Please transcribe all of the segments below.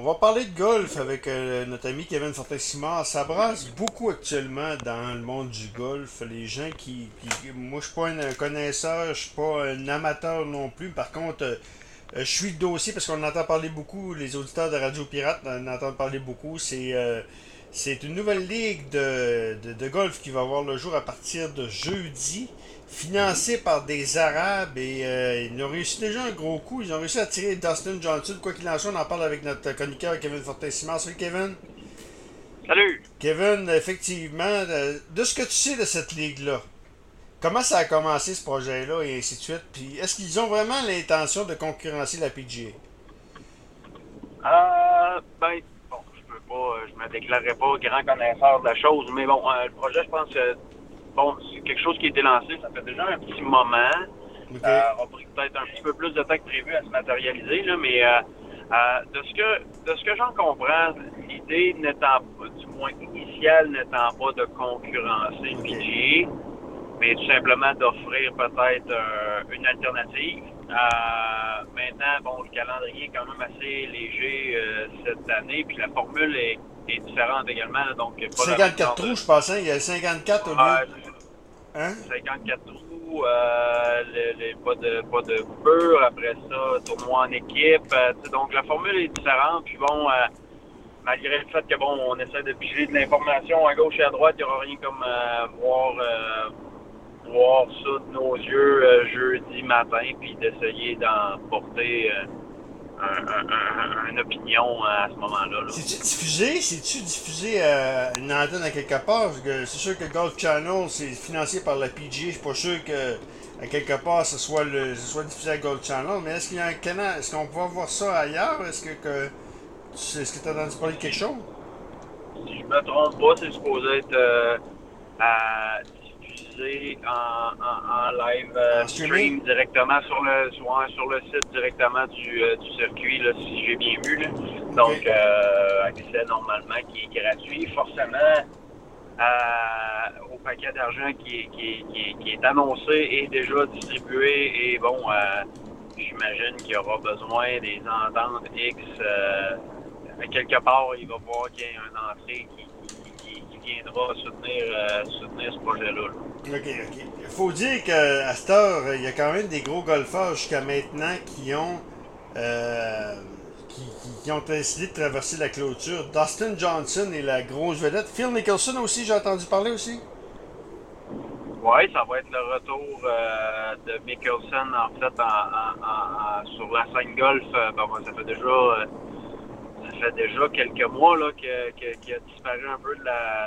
On va parler de golf avec notre ami Kevin Fortin-Simard. Ça brasse beaucoup actuellement dans le monde du golf. Les gens moi, je suis pas un connaisseur, je suis pas un amateur non plus. Par contre, je suis le dossier parce qu'on entend parler beaucoup. Les auditeurs de Radio Pirate en entendent parler beaucoup. C'est une nouvelle ligue de golf qui va voir le jour à partir de jeudi, financée par des Arabes et ils ont réussi déjà un gros coup. Ils ont réussi à tirer Dustin Johnson. Quoi qu'il en soit, on en parle avec notre chroniqueur Kevin Fortin-Simard. Salut Kevin. Salut! Kevin, effectivement, de ce que tu sais de cette ligue-là, comment ça a commencé ce projet-là et ainsi de suite, puis est-ce qu'ils ont vraiment l'intention de concurrencer la PGA? Ben, bon, je peux pas, je me déclarerai pas grand connaisseur de la chose, mais bon, le projet, je pense que, bon, c'est quelque chose qui a été lancé, ça fait déjà un petit moment. OK. On a pris peut-être un petit peu plus de temps que prévu à se matérialiser, là, mais de ce que j'en comprends, l'idée n'étant pas, du moins initiale, n'étant pas de concurrencer le OK. PGA, mais tout simplement d'offrir peut-être une alternative. Maintenant, bon, le calendrier est quand même assez léger cette année, puis la formule est différente également, là, donc pas la même 54 genre trous, je pense, hein? Il y a 54 au lieu. de Hein? 54 trous, pas de coupure, après ça, tournoi en équipe. Donc la formule est différente, puis bon, malgré le fait que bon, on essaie de piger de l'information à gauche et à droite, il n'y aura rien comme voir ça de nos yeux jeudi matin, puis d'essayer d'en porter une opinion à ce moment-là. Là. C'est-tu diffusé? C'est-tu diffusé à une antenne à quelque part? Parce que c'est sûr que Golf Channel, c'est financé par la PGA. Je suis pas sûr que à quelque part ce soit diffusé à Golf Channel. Mais est-ce qu'il y a un canal? Est-ce qu'on peut voir ça ailleurs? Est-ce que tu as entendu parler de quelque chose? Si je me trompe pas, c'est supposé être diffusé en live En streaming? stream directement sur le site directement du circuit, là, si j'ai bien vu. Là. Donc, OK. accès normalement qui est gratuit. Forcément, au paquet d'argent qui est annoncé et déjà distribué. Et bon, j'imagine qu'il y aura besoin des ententes X. Quelque part, il va falloir qu'il y ait une entrée qui viendra soutenir ce projet-là. Là. OK, OK. Il faut dire qu'à cette heure, il y a quand même des gros golfeurs jusqu'à maintenant euh, qui ont décidé de traverser la clôture. Dustin Johnson est la grosse vedette. Phil Mickelson aussi, j'ai entendu parler aussi. Oui, ça va être le retour de Mickelson, en fait, sur la scène golf. Ça fait déjà quelques mois là, qu'il a disparu un peu de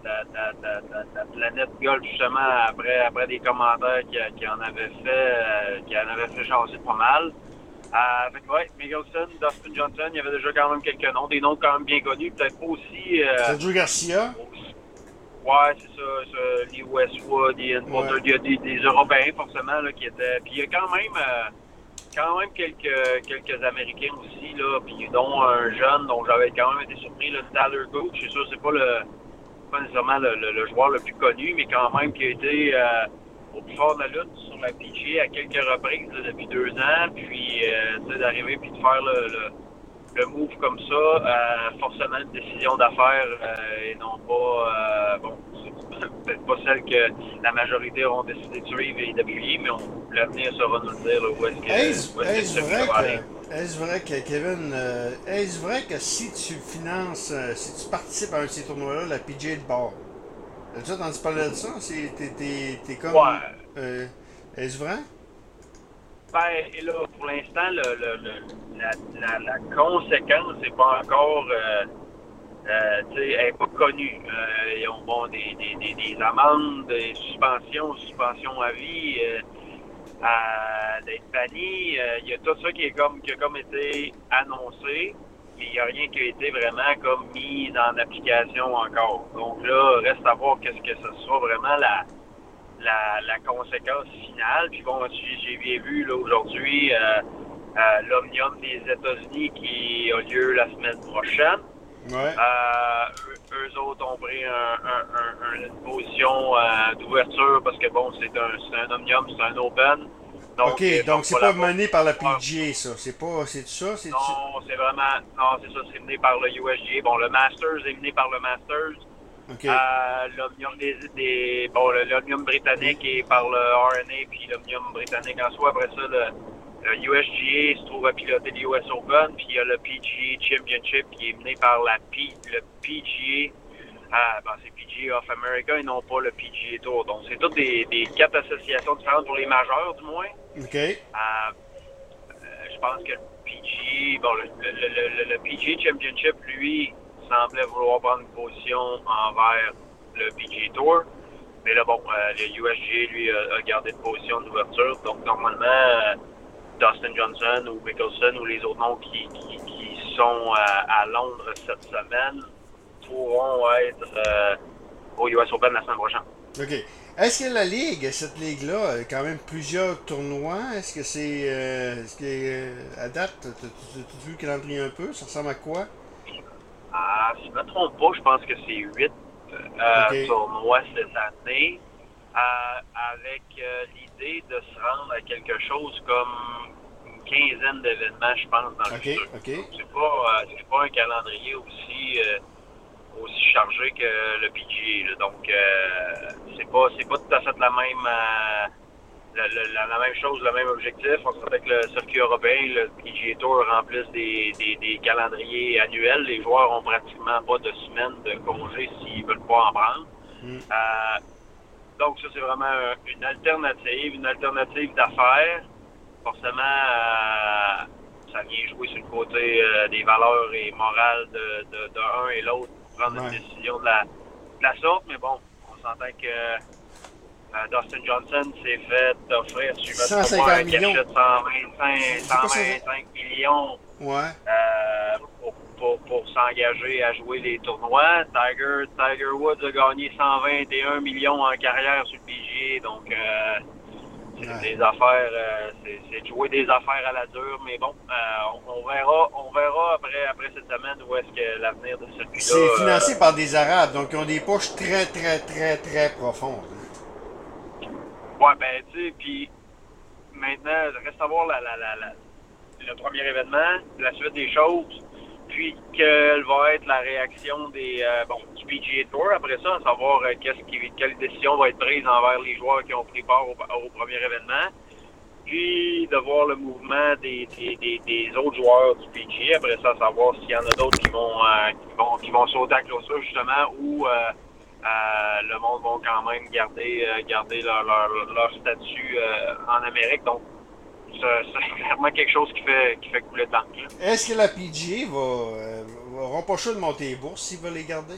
la planète golf, justement, après des commentaires qu'il en avait fait jaser pas mal. Fait que, ouais, Mickelson, Dustin Johnson, il y avait déjà quand même quelques noms, des noms quand même bien connus, peut-être pas aussi. Sergio Garcia. Ouais, c'est ça, les Westwood, Ian Ouais. Poulter, il y a des Européens forcément là, qui étaient. Puis il y a quand même quelques Américains aussi, là, puis dont un jeune dont j'avais quand même été surpris, là, Tyler Gooch. C'est sûr, c'est pas nécessairement le joueur le plus connu, mais quand même qui a été au plus fort de la lutte sur la PGA à quelques reprises là, depuis 2 ans. Puis d'arriver puis de faire le move comme ça, forcément une décision d'affaires et non pas, bon, c'est peut-être pas celle que la majorité auront décidé de suivre et d'appuyer, mais l'avenir saura nous le dire là, Est-ce ça vrai va aller. est-ce vrai que Kevin, est-ce vrai que si tu finances, si tu participes à un de ces tournois-là, la PGA de bord, as-tu entendu parler de ça? T'es comme, Ouais. euh, est-ce vrai? Ben, et là, pour l'instant, la conséquence n'est pas encore, elle n'est pas connue. Ils ont bon, des amendes, des suspensions à vie, d'être banni. Il y a tout ça qui a comme été annoncé, mais il n'y a rien qui a été vraiment comme mis en application encore. Donc là, reste à voir qu'est-ce que ce sera vraiment la conséquence finale. Puis bon, j'ai bien vu là, aujourd'hui l'Omnium des États-Unis qui a lieu la semaine prochaine. Ouais. Eux autres ont pris une position d'ouverture parce que bon, c'est un Omnium, c'est un Open. OK, donc c'est pas pas là-bas. mené par la PGA, ça. C'est ça? Non, c'est vraiment. Non, c'est ça, c'est mené par le USGA. Bon, le Masters est mené par le Masters. OK. L'Omnium bon, l'Omnium britannique est par le RNA, puis l'Omnium britannique en soi. Après ça, le USGA se trouve à piloter les US Open, puis il y a le PGA Championship qui est mené par le PGA. C'est PGA of America et non pas le PGA Tour. Donc, c'est toutes des 4 associations différentes pour les majeurs, du moins. OK. Je pense que le PGA, bon, le PGA Championship, lui, semblait vouloir prendre une position envers le PGA Tour. Mais là, bon, le USGA, lui, a gardé une position d'ouverture. Donc, normalement, Dustin Johnson ou Mickelson ou les autres noms qui sont à Londres cette semaine pourront être au US Open la semaine prochaine. OK. Est-ce que cette ligue-là, a quand même plusieurs tournois? Est-ce que à date, tu vu le calendrier un peu? Ça ressemble à quoi? Si je ne me trompe pas, je pense que c'est 8 OK. tournois cette année, avec l'idée de se rendre à quelque chose comme une quinzaine d'événements, je pense, dans le OK. futur. OK. C'est pas un calendrier aussi chargé que le PGA. Là. Donc, c'est pas tout à fait la même la même chose, le même objectif. On sait que le circuit européen, le PGA Tour remplissent des calendriers annuels. Les joueurs ont pratiquement pas de semaine de congé s'ils veulent pas en prendre. Mm. Donc ça, c'est vraiment une alternative d'affaires. Forcément, ça vient jouer sur le côté des valeurs et morales de un et l'autre pour prendre une décision de la sorte. Mais bon, on s'entend que Dustin Johnson s'est fait offrir, si je me trompe pas, un cachet de 125 millions pour s'engager à jouer les tournois. Tiger Woods a gagné 121 millions en carrière sur le PGA, donc c'est des affaires, c'est de jouer des affaires à la dure, mais bon, on verra après cette semaine où est-ce que l'avenir de celui-là. C'est financé par des Arabes, donc ils ont des poches très, très, très, très profondes. Ouais, ben, tu sais, puis maintenant, il reste à voir le premier événement, la suite des choses, puis quelle va être la réaction du PGA Tour après ça, à savoir quelle décision va être prise envers les joueurs qui ont pris part au premier événement, puis de voir le mouvement des autres joueurs du PGA, après ça, à savoir s'il y en a d'autres qui vont sauter à clôture, justement, ou le monde va quand même garder leur statut en Amérique. Donc, c'est clairement quelque chose qui fait couler de l'encre. Est-ce que la PGA auront pas chaud de monter les bourses s'ils veulent les garder?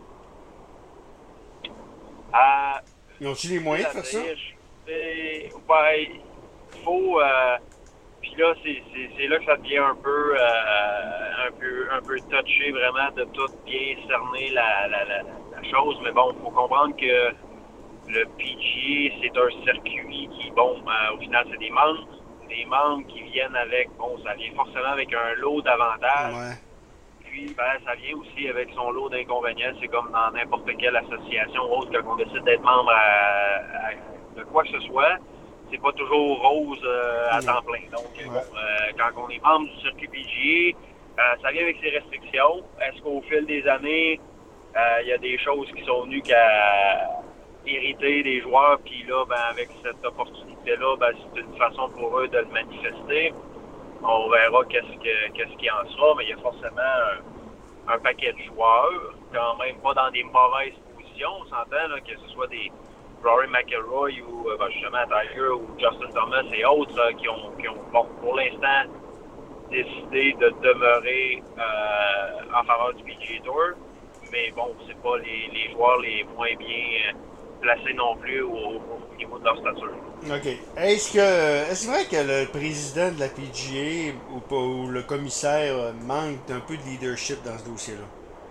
Ils ont-ils les moyens de faire ça? Il faut. Puis là, c'est là que ça devient un peu touché, vraiment, de tout bien cerner la chose. Mais bon, il faut comprendre que le PGA, c'est un circuit qui, au final, c'est des membres qui viennent avec, ça vient forcément avec un lot d'avantages. Ouais. Puis, ça vient aussi avec son lot d'inconvénients. C'est comme dans n'importe quelle association autre quand on décide d'être membre de quoi que ce soit. C'est pas toujours rose à temps plein. Donc, quand on est membre du circuit PGA, ça vient avec ses restrictions. Est-ce qu'au fil des années, il y a des choses qui sont venues qu'à irriter les joueurs, puis là, avec cette opportunité-là, c'est une façon pour eux de le manifester. On verra qu'est-ce qu'il en sera, mais il y a forcément un paquet de joueurs, quand même pas dans des mauvaises positions, on s'entend, là, que ce soit des Rory McIlroy ou justement Tiger ou Justin Thomas et autres qui ont pour l'instant décidé de demeurer en faveur du PGA Tour, mais bon, c'est pas les joueurs les moins bien placés non plus au niveau de leur stature. OK. Est-ce vrai que le président de la PGA ou le commissaire manque d'un peu de leadership dans ce dossier-là?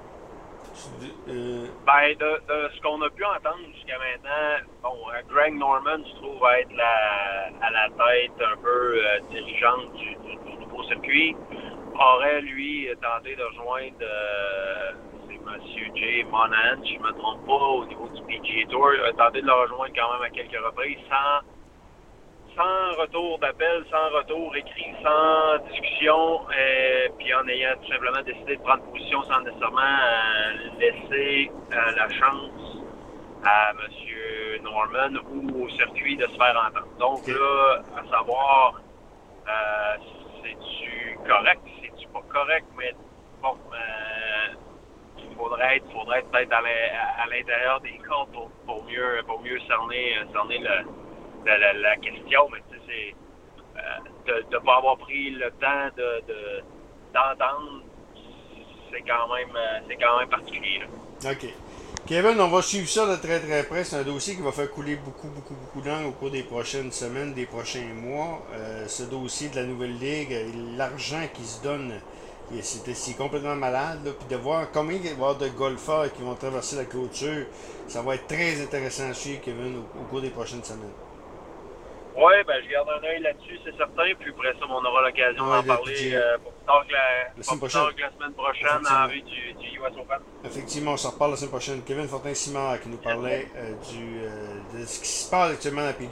De ce qu'on a pu entendre jusqu'à maintenant, Greg Norman se trouve à être à la tête un peu dirigeante du nouveau circuit. Aurait, lui, tenté de rejoindre c'est M. Jay Monahan, si je ne me trompe pas, au niveau du PGA Tour. A tenté de le rejoindre quand même à quelques reprises sans retour d'appel, sans retour écrit, sans discussion, puis en ayant tout simplement décidé de prendre position sans nécessairement laisser la chance à M. Norman ou au circuit de se faire entendre. Donc là, à savoir, c'est-tu correct, c'est-tu pas correct, mais bon, il faudrait être peut-être à l'intérieur des cordes pour mieux cerner la question, mais tu sais, c'est de ne pas avoir pris le temps d'entendre, c'est quand même particulier. Là. OK. Kevin, on va suivre ça de très très près. C'est un dossier qui va faire couler beaucoup d'encre au cours des prochaines semaines, des prochains mois. Ce dossier de la nouvelle ligue, l'argent qui se donne, c'est complètement malade. Là. Puis de voir combien il va y avoir de golfeurs qui vont traverser la clôture, ça va être très intéressant à suivre, Kevin, au cours des prochaines semaines. Oui, ben je garde un œil là-dessus, c'est certain. Puis après ça, on aura l'occasion d'en parler pour plus tard que la semaine prochaine en vue du US Open. Effectivement, on s'en reparle la semaine prochaine. Kevin Fortin-Simard qui nous parlait de ce qui se passe actuellement à la PGA.